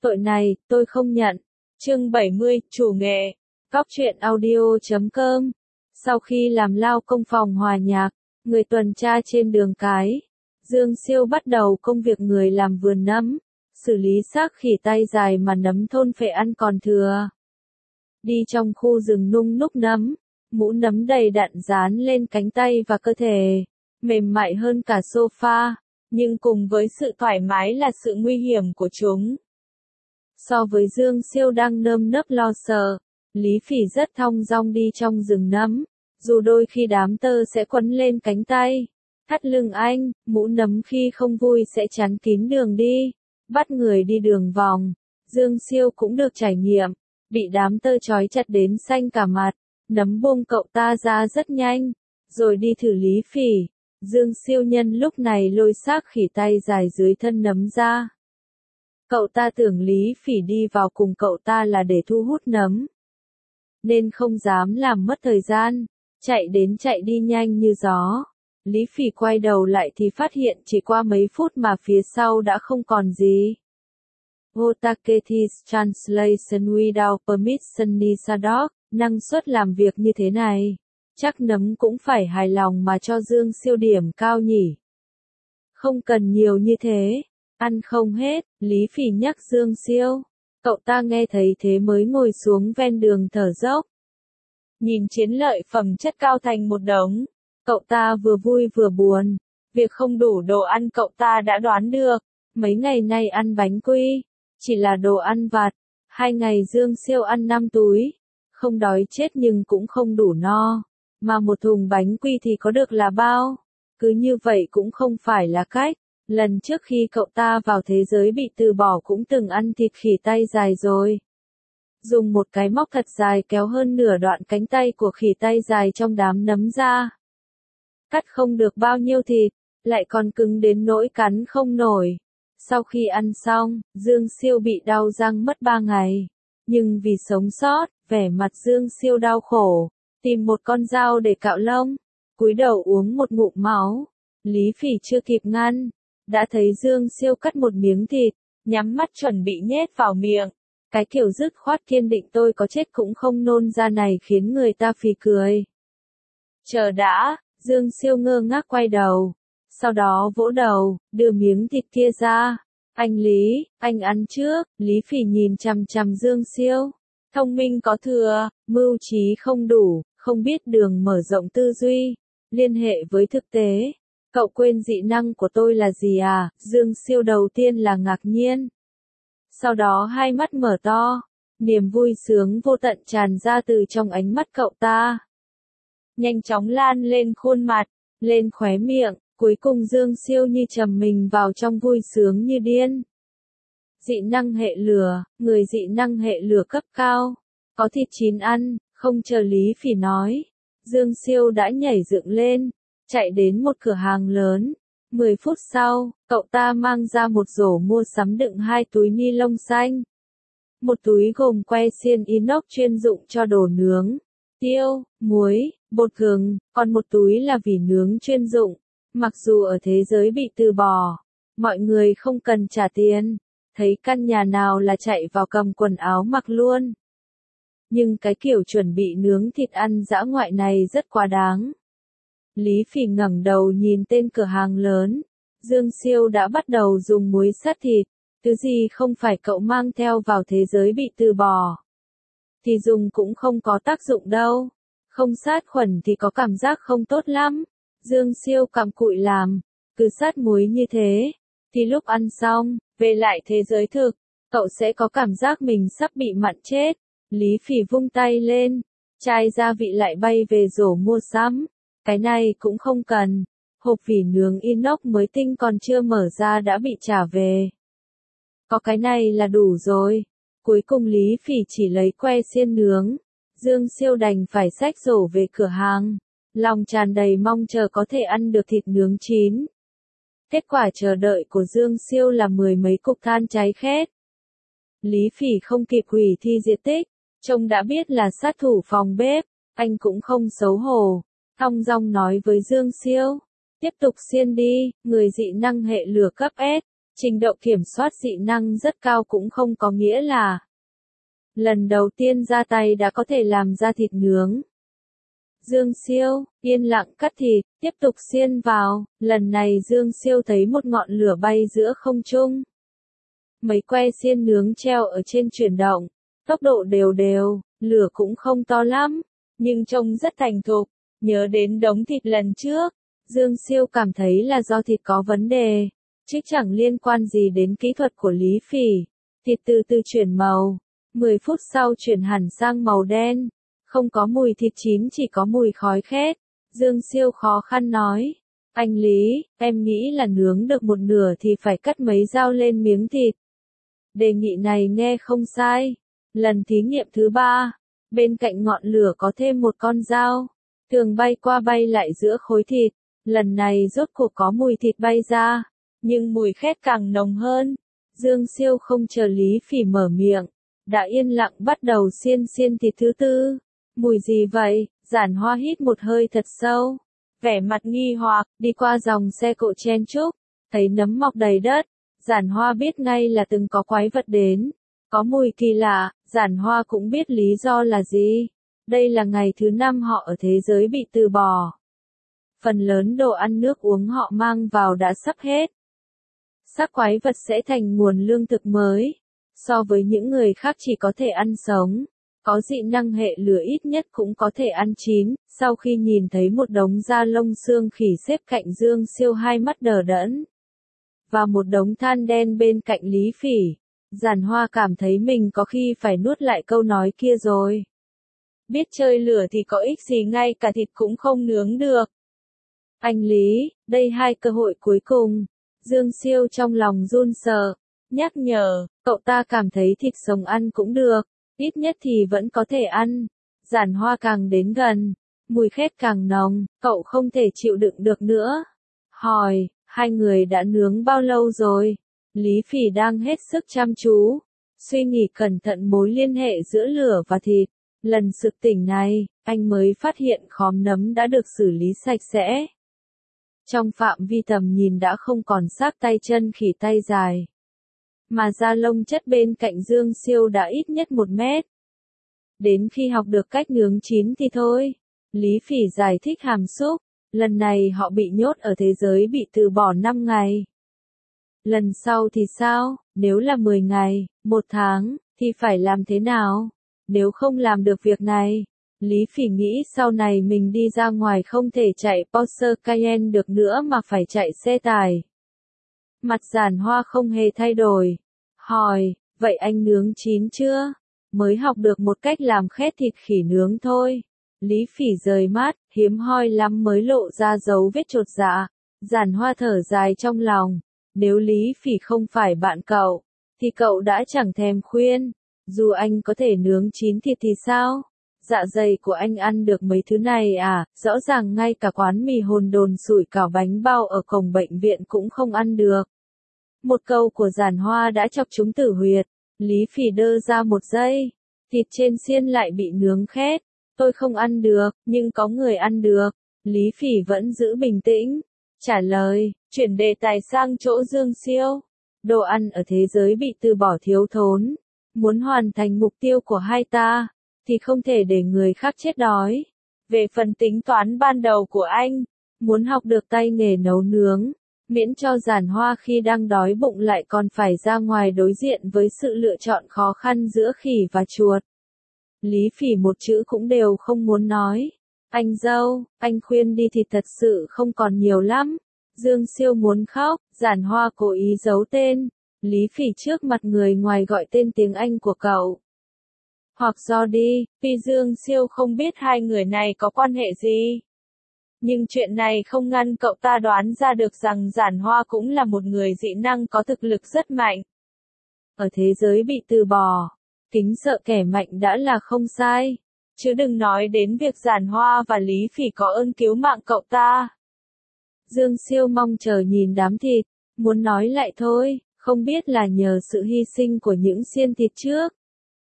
Tội này, tôi không nhận. Chương 70, chủ nghệ. Góc truyện audio.com. Sau khi làm lao công phòng hòa nhạc, người tuần tra trên đường cái, Dương Siêu bắt đầu công việc người làm vườn nấm, xử lý xác khỉ tay dài mà nấm thôn phệ ăn còn thừa. Đi trong khu rừng nung núc nấm, mũ nấm đầy đặn dán lên cánh tay và cơ thể, mềm mại hơn cả sofa, nhưng cùng với sự thoải mái là sự nguy hiểm của chúng. So với Dương Siêu đang nơm nớp lo sợ, Lý Phỉ rất thong dong đi trong rừng nấm, dù đôi khi đám tơ sẽ quấn lên cánh tay, thắt lưng anh, mũ nấm khi không vui sẽ chắn kín đường đi, bắt người đi đường vòng. Dương Siêu cũng được trải nghiệm, bị đám tơ trói chặt đến xanh cả mặt, nấm buông cậu ta ra rất nhanh, rồi đi thử Lý Phỉ. Dương Siêu nhân lúc này lôi xác khỉ tay dài dưới thân nấm ra. Cậu ta tưởng Lý Phỉ đi vào cùng cậu ta là để thu hút nấm, nên không dám làm mất thời gian, chạy đến chạy đi nhanh như gió. Lý Phỉ quay đầu lại thì phát hiện chỉ qua mấy phút mà phía sau đã không còn gì. Otaketis translation without permission Nisadok, năng suất làm việc như thế này, chắc nấm cũng phải hài lòng mà cho Dương Siêu điểm cao nhỉ. Không cần nhiều như thế, ăn không hết, Lý Phỉ nhắc Dương Siêu. Cậu ta nghe thấy thế mới ngồi xuống ven đường thở dốc. Nhìn chiến lợi phẩm chất cao thành một đống, cậu ta vừa vui vừa buồn. Việc không đủ đồ ăn cậu ta đã đoán được, mấy ngày nay ăn bánh quy, chỉ là đồ ăn vặt. 2 ngày Dương Siêu ăn 5 túi, không đói chết nhưng cũng không đủ no, mà một thùng bánh quy thì có được là bao. Cứ như vậy cũng không phải là cách. Lần trước khi cậu ta vào thế giới bị từ bỏ cũng từng ăn thịt khỉ tay dài rồi. Dùng một cái móc thật dài kéo hơn nửa đoạn cánh tay của khỉ tay dài trong đám nấm ra. Cắt không được bao nhiêu thịt, lại còn cứng đến nỗi cắn không nổi. Sau khi ăn xong, Dương Siêu bị đau răng mất 3 ngày. Nhưng vì sống sót, vẻ mặt Dương Siêu đau khổ, tìm một con dao để cạo lông, cúi đầu uống một ngụm máu. Lý Phỉ chưa kịp ngăn, đã thấy Dương Siêu cắt một miếng thịt, nhắm mắt chuẩn bị nhét vào miệng. Cái kiểu dứt khoát kiên định tôi có chết cũng không nôn ra này khiến người ta phì cười. Chờ đã, Dương Siêu ngơ ngác quay đầu, sau đó vỗ đầu, đưa miếng thịt kia ra. Anh Lý, anh ăn trước. Lý Phỉ nhìn chằm chằm Dương Siêu. Thông minh có thừa, mưu trí không đủ, không biết đường mở rộng tư duy, liên hệ với thực tế. Cậu quên dị năng của tôi là gì à? Dương Siêu đầu tiên là ngạc nhiên. Sau đó hai mắt mở to, niềm vui sướng vô tận tràn ra từ trong ánh mắt cậu ta. Nhanh chóng lan lên khuôn mặt, lên khóe miệng, cuối cùng Dương Siêu như trầm mình vào trong vui sướng như điên. Dị năng hệ lửa, người dị năng hệ lửa cấp cao, có thịt chín ăn, không chờ Lý Phỉ nói. Dương Siêu đã nhảy dựng lên, chạy đến một cửa hàng lớn. 10 phút sau, cậu ta mang ra một rổ mua sắm đựng 2 túi ni lông xanh. Một túi gồm que xiên inox chuyên dụng cho đồ nướng, tiêu, muối, bột gừng, còn một túi là vỉ nướng chuyên dụng. Mặc dù ở thế giới bị từ bỏ, mọi người không cần trả tiền, thấy căn nhà nào là chạy vào cầm quần áo mặc luôn. Nhưng cái kiểu chuẩn bị nướng thịt ăn dã ngoại này rất quá đáng. Lý Phỉ ngẩng đầu nhìn tên cửa hàng lớn. Dương Siêu đã bắt đầu dùng muối sát thịt. Thứ gì không phải cậu mang theo vào thế giới bị từ bỏ, thì dùng cũng không có tác dụng đâu. Không sát khuẩn thì có cảm giác không tốt lắm. Dương Siêu cặm cụi làm, cứ sát muối như thế, thì lúc ăn xong, về lại thế giới thực, cậu sẽ có cảm giác mình sắp bị mặn chết. Lý Phỉ vung tay lên, chai gia vị lại bay về rổ mua sắm. Cái này cũng không cần, hộp vỉ nướng inox mới tinh còn chưa mở ra đã bị trả về. Có cái này là đủ rồi. Cuối cùng Lý Phỉ chỉ lấy que xiên nướng. Dương Siêu đành phải xách rổ về cửa hàng, lòng tràn đầy mong chờ có thể ăn được thịt nướng chín. Kết quả chờ đợi của Dương Siêu là 10 mấy cục than cháy khét. Lý Phỉ không kịp hủy thi diệt tích, trông đã biết là sát thủ phòng bếp, anh cũng không xấu hổ, thong dong nói với Dương Siêu, tiếp tục xiên đi, người dị năng hệ lửa cấp S, Trình độ kiểm soát dị năng rất cao cũng không có nghĩa là lần đầu tiên ra tay đã có thể làm ra thịt nướng. Dương Siêu, yên lặng cắt thịt, tiếp tục xiên vào, lần này Dương Siêu thấy một ngọn lửa bay giữa không trung. Mấy que xiên nướng treo ở trên chuyển động, tốc độ đều đều, lửa cũng không to lắm, nhưng trông rất thành thục. Nhớ đến đống thịt lần trước, Dương Siêu cảm thấy là do thịt có vấn đề, chứ chẳng liên quan gì đến kỹ thuật của Lý Phỉ. Thịt từ từ chuyển màu, 10 phút sau chuyển hẳn sang màu đen, không có mùi thịt chín chỉ có mùi khói khét. Dương Siêu khó khăn nói, anh Lý, em nghĩ là nướng được một nửa thì phải cắt mấy dao lên miếng thịt. Đề nghị này nghe không sai. Lần thí nghiệm thứ 3, bên cạnh ngọn lửa có thêm một con dao, thường bay qua bay lại giữa khối thịt. Lần này rốt cuộc có mùi thịt bay ra, nhưng mùi khét càng nồng hơn. Dương Siêu không chờ Lý Phỉ mở miệng, đã yên lặng bắt đầu xiên thịt thứ 4. Mùi gì vậy? Giản Hoa hít một hơi thật sâu, vẻ mặt nghi hoặc, đi qua dòng xe cộ chen chúc, thấy nấm mọc đầy đất. Giản Hoa biết ngay là từng có quái vật đến. Có mùi kỳ lạ, Giản Hoa cũng biết lý do là gì. Đây là ngày thứ 5 họ ở thế giới bị từ bỏ. Phần lớn đồ ăn nước uống họ mang vào đã sắp hết. Xác quái vật sẽ thành nguồn lương thực mới. So với những người khác chỉ có thể ăn sống, có dị năng hệ lửa ít nhất cũng có thể ăn chín. Sau khi nhìn thấy một đống da lông xương khỉ xếp cạnh Dương Siêu, hai mắt đờ đẫn, và một đống than đen bên cạnh Lý Phỉ, Giản Hoa cảm thấy mình có khi phải nuốt lại câu nói kia rồi. Biết chơi lửa thì có ích gì, ngay cả thịt cũng không nướng được. Anh Lý, đây 2 cơ hội cuối cùng. Dương Siêu trong lòng run sợ, nhắc nhở, cậu ta cảm thấy thịt sống ăn cũng được, ít nhất thì vẫn có thể ăn. Giản Hoa càng đến gần, mùi khét càng nồng, cậu không thể chịu đựng được nữa. Hỏi, 2 người đã nướng bao lâu rồi? Lý Phỉ đang hết sức chăm chú, suy nghĩ cẩn thận mối liên hệ giữa lửa và thịt. Lần sực tỉnh này, anh mới phát hiện khóm nấm đã được xử lý sạch sẽ. Trong phạm vi tầm nhìn đã không còn xác tay chân khỉ tay dài, mà da lông chất bên cạnh Dương Siêu đã ít nhất 1 mét. Đến khi học được cách nướng chín thì thôi. Lý Phỉ giải thích hàm xúc, lần này họ bị nhốt ở thế giới bị từ bỏ 5 ngày. Lần sau thì sao? Nếu là 10 ngày, 1 tháng, thì phải làm thế nào? Nếu không làm được việc này, Lý Phỉ nghĩ sau này mình đi ra ngoài không thể chạy Porsche Cayenne được nữa mà phải chạy xe tải. Mặt Giản Hoa không hề thay đổi. Hỏi, vậy anh nướng chín chưa? Mới học được một cách làm khét thịt khỉ nướng thôi. Lý Phỉ rời mắt, hiếm hoi lắm mới lộ ra dấu vết chột dạ. Giản Hoa thở dài trong lòng. Nếu Lý Phỉ không phải bạn cậu, thì cậu đã chẳng thèm khuyên. Dù anh có thể nướng chín thịt thì sao? Dạ dày của anh ăn được mấy thứ này à? Rõ ràng ngay cả quán mì hồn đồn sủi cảo bánh bao ở cổng bệnh viện cũng không ăn được. Một câu của Giản Hoa đã chọc trúng tử huyệt. Lý Phỉ đơ ra một giây. Thịt trên xiên lại bị nướng khét. Tôi không ăn được, nhưng có người ăn được. Lý Phỉ vẫn giữ bình tĩnh. Trả lời, chuyển đề tài sang chỗ Dương Siêu. Đồ ăn ở thế giới bị từ bỏ thiếu thốn. Muốn hoàn thành mục tiêu của hai ta, thì không thể để người khác chết đói. Về phần tính toán ban đầu của anh, muốn học được tay nghề nấu nướng, miễn cho Giản Hoa khi đang đói bụng lại còn phải ra ngoài đối diện với sự lựa chọn khó khăn giữa khỉ và chuột. Lý Phỉ một chữ cũng đều không muốn nói. Anh dâu, anh khuyên đi thì thật sự không còn nhiều lắm. Dương Siêu muốn khóc, Giản Hoa cố ý giấu tên. Lý Phỉ trước mặt người ngoài gọi tên tiếng Anh của cậu. Hoặc do đi, vì Dương Siêu không biết 2 người này có quan hệ gì. Nhưng chuyện này không ngăn cậu ta đoán ra được rằng Giản Hoa cũng là một người dị năng có thực lực rất mạnh. Ở thế giới bị từ bỏ, kính sợ kẻ mạnh đã là không sai. Chứ đừng nói đến việc Giản Hoa và Lý Phỉ có ơn cứu mạng cậu ta. Dương Siêu mong chờ nhìn đám thịt, muốn nói lại thôi, không biết là nhờ sự hy sinh của những xiên thịt trước,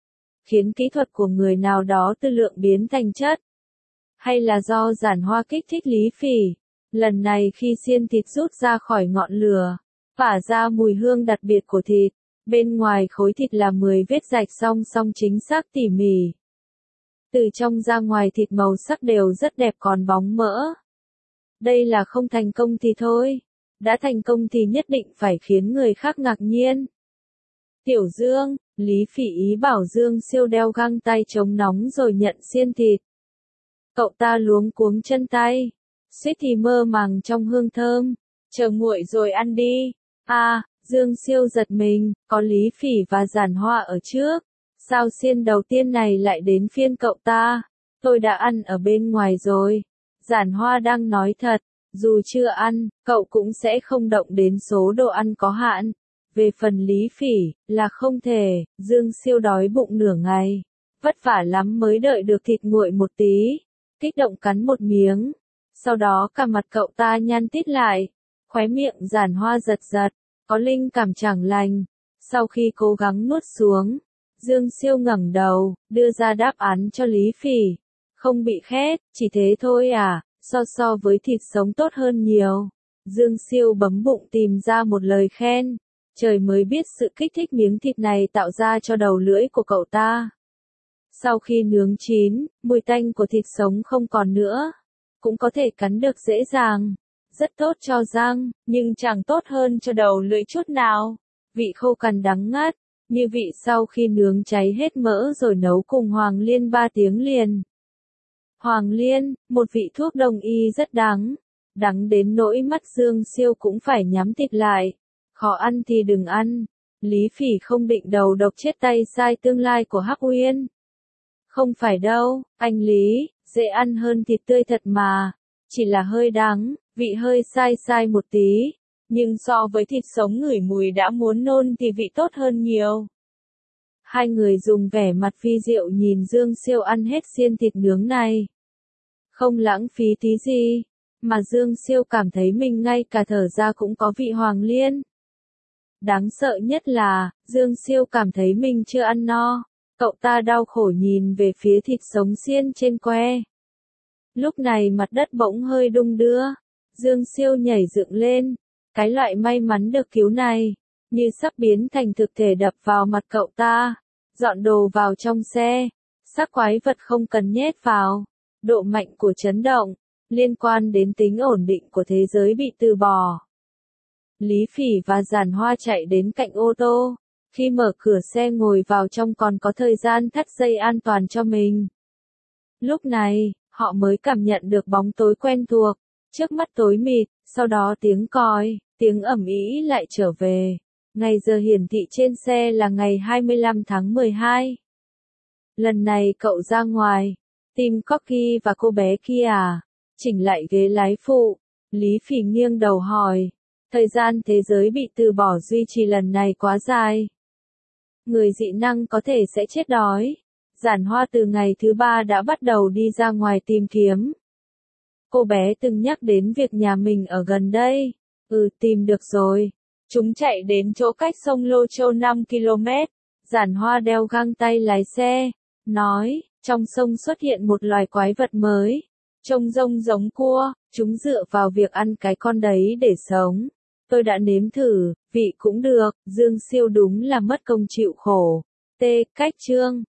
khiến kỹ thuật của người nào đó tư lượng biến thành chất, hay là do Giản Hoa kích thích Lý Phỉ. Lần này khi xiên thịt rút ra khỏi ngọn lửa, phả ra mùi hương đặc biệt của thịt. Bên ngoài khối thịt là 10 vết rạch song song chính xác tỉ mỉ. Từ trong ra ngoài thịt màu sắc đều rất đẹp còn bóng mỡ. Đây là không thành công thì thôi. Đã thành công thì nhất định phải khiến người khác ngạc nhiên. Tiểu Dương, Lý Phỉ ý bảo Dương Siêu đeo găng tay chống nóng rồi nhận xiên thịt. Cậu ta luống cuống chân tay, suýt thì mơ màng trong hương thơm. Chờ nguội rồi ăn đi. À, Dương Siêu giật mình, có Lý Phỉ và Giản Hoa ở trước. Sao xiên đầu tiên này lại đến phiên cậu ta? Tôi đã ăn ở bên ngoài rồi. Giản Hoa đang nói thật, dù chưa ăn, cậu cũng sẽ không động đến số đồ ăn có hạn. Về phần Lý Phỉ, là không thể, Dương Siêu đói bụng nửa ngày. Vất vả lắm mới đợi được thịt nguội một tí. Kích động cắn một miếng. Sau đó cả mặt cậu ta nhăn tít lại. Khóe miệng Giản Hoa giật giật, có linh cảm chẳng lành. Sau khi cố gắng nuốt xuống, Dương Siêu ngẩng đầu, đưa ra đáp án cho Lý Phỉ. Không bị khét, chỉ thế thôi à, so với thịt sống tốt hơn nhiều. Dương Siêu bấm bụng tìm ra một lời khen. Trời mới biết sự kích thích miếng thịt này tạo ra cho đầu lưỡi của cậu ta. Sau khi nướng chín, mùi tanh của thịt sống không còn nữa. Cũng có thể cắn được dễ dàng. Rất tốt cho răng, nhưng chẳng tốt hơn cho đầu lưỡi chút nào. Vị khô cằn đắng ngắt, như vị sau khi nướng cháy hết mỡ rồi nấu cùng hoàng liên 3 tiếng liền. Hoàng liên, một vị thuốc đông y rất đắng. Đắng đến nỗi mắt Dương Siêu cũng phải nhắm thịt lại. Khó ăn thì đừng ăn. Lý Phỉ không định đầu độc chết tay sai tương lai của Hắc Uyên. Không phải đâu, anh Lý, dễ ăn hơn thịt tươi thật mà. Chỉ là hơi đắng, vị hơi sai một tí. Nhưng so với thịt sống ngửi mùi đã muốn nôn thì vị tốt hơn nhiều. Hai người dùng vẻ mặt phi diệu nhìn Dương Siêu ăn hết xiên thịt nướng này. Không lãng phí tí gì, mà Dương Siêu cảm thấy mình ngay cả thở ra cũng có vị hoàng liên. Đáng sợ nhất là, Dương Siêu cảm thấy mình chưa ăn no. Cậu ta đau khổ nhìn về phía thịt sống xiên trên que. Lúc này mặt đất bỗng hơi đung đưa. Dương Siêu nhảy dựng lên. Cái loại may mắn được cứu này, như sắp biến thành thực thể đập vào mặt cậu ta. Dọn đồ vào trong xe. Xác quái vật không cần nhét vào. Độ mạnh của chấn động, liên quan đến tính ổn định của thế giới bị từ bỏ. Lý Phỉ và Giản Hoa chạy đến cạnh ô tô. Khi mở cửa xe ngồi vào trong còn có thời gian thắt dây an toàn cho mình. Lúc này, họ mới cảm nhận được bóng tối quen thuộc. Trước mắt tối mịt, sau đó tiếng còi, tiếng ầm ĩ lại trở về. Ngày giờ hiển thị trên xe là ngày 25 tháng 12. Lần này cậu ra ngoài, tìm Corky và cô bé kia à? Chỉnh lại ghế lái phụ. Lý Phỉ nghiêng đầu hỏi. Thời gian thế giới bị từ bỏ duy trì lần này quá dài. Người dị năng có thể sẽ chết đói. Giản Hoa từ ngày thứ 3 đã bắt đầu đi ra ngoài tìm kiếm. Cô bé từng nhắc đến việc nhà mình ở gần đây. Tìm được rồi. Chúng chạy đến chỗ cách sông Lô Châu 5 km. Giản Hoa đeo găng tay lái xe. Nói, trong sông xuất hiện một loài quái vật mới. Trông rông giống cua. Chúng dựa vào việc ăn cái con đấy để sống. Tôi đã nếm thử, vị cũng được. Dương Siêu đúng là mất công chịu khổ. Cách chương